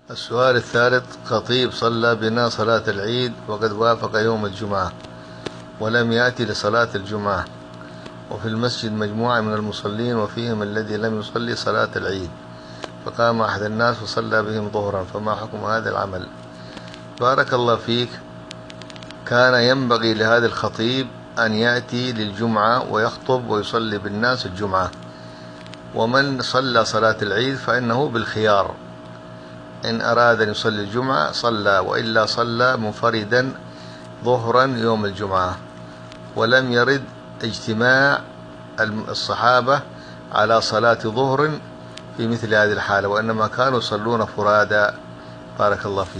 السؤال الثالث: خطيب صلى بنا صلاة العيد وقد وافق يوم الجمعة ولم يأتي لصلاة الجمعة، وفي المسجد مجموعة من المصلين وفيهم الذي لم يصلي صلاة العيد، فقام أحد الناس وصلى بهم ظهرا، فما حكم هذا العمل؟ بارك الله فيك. كان ينبغي لهذا الخطيب أن يأتي للجمعة ويخطب ويصلي بالناس الجمعة، ومن صلى صلاة العيد فإنه بالخيار، إن أراد أن يصلي الجمعة صلى، وإلا صلى منفردا ظهرا يوم الجمعة. ولم يرد اجتماع الصحابة على صلاة ظهر في مثل هذه الحالة، وإنما كانوا يصلون فرادا. بارك الله فيك.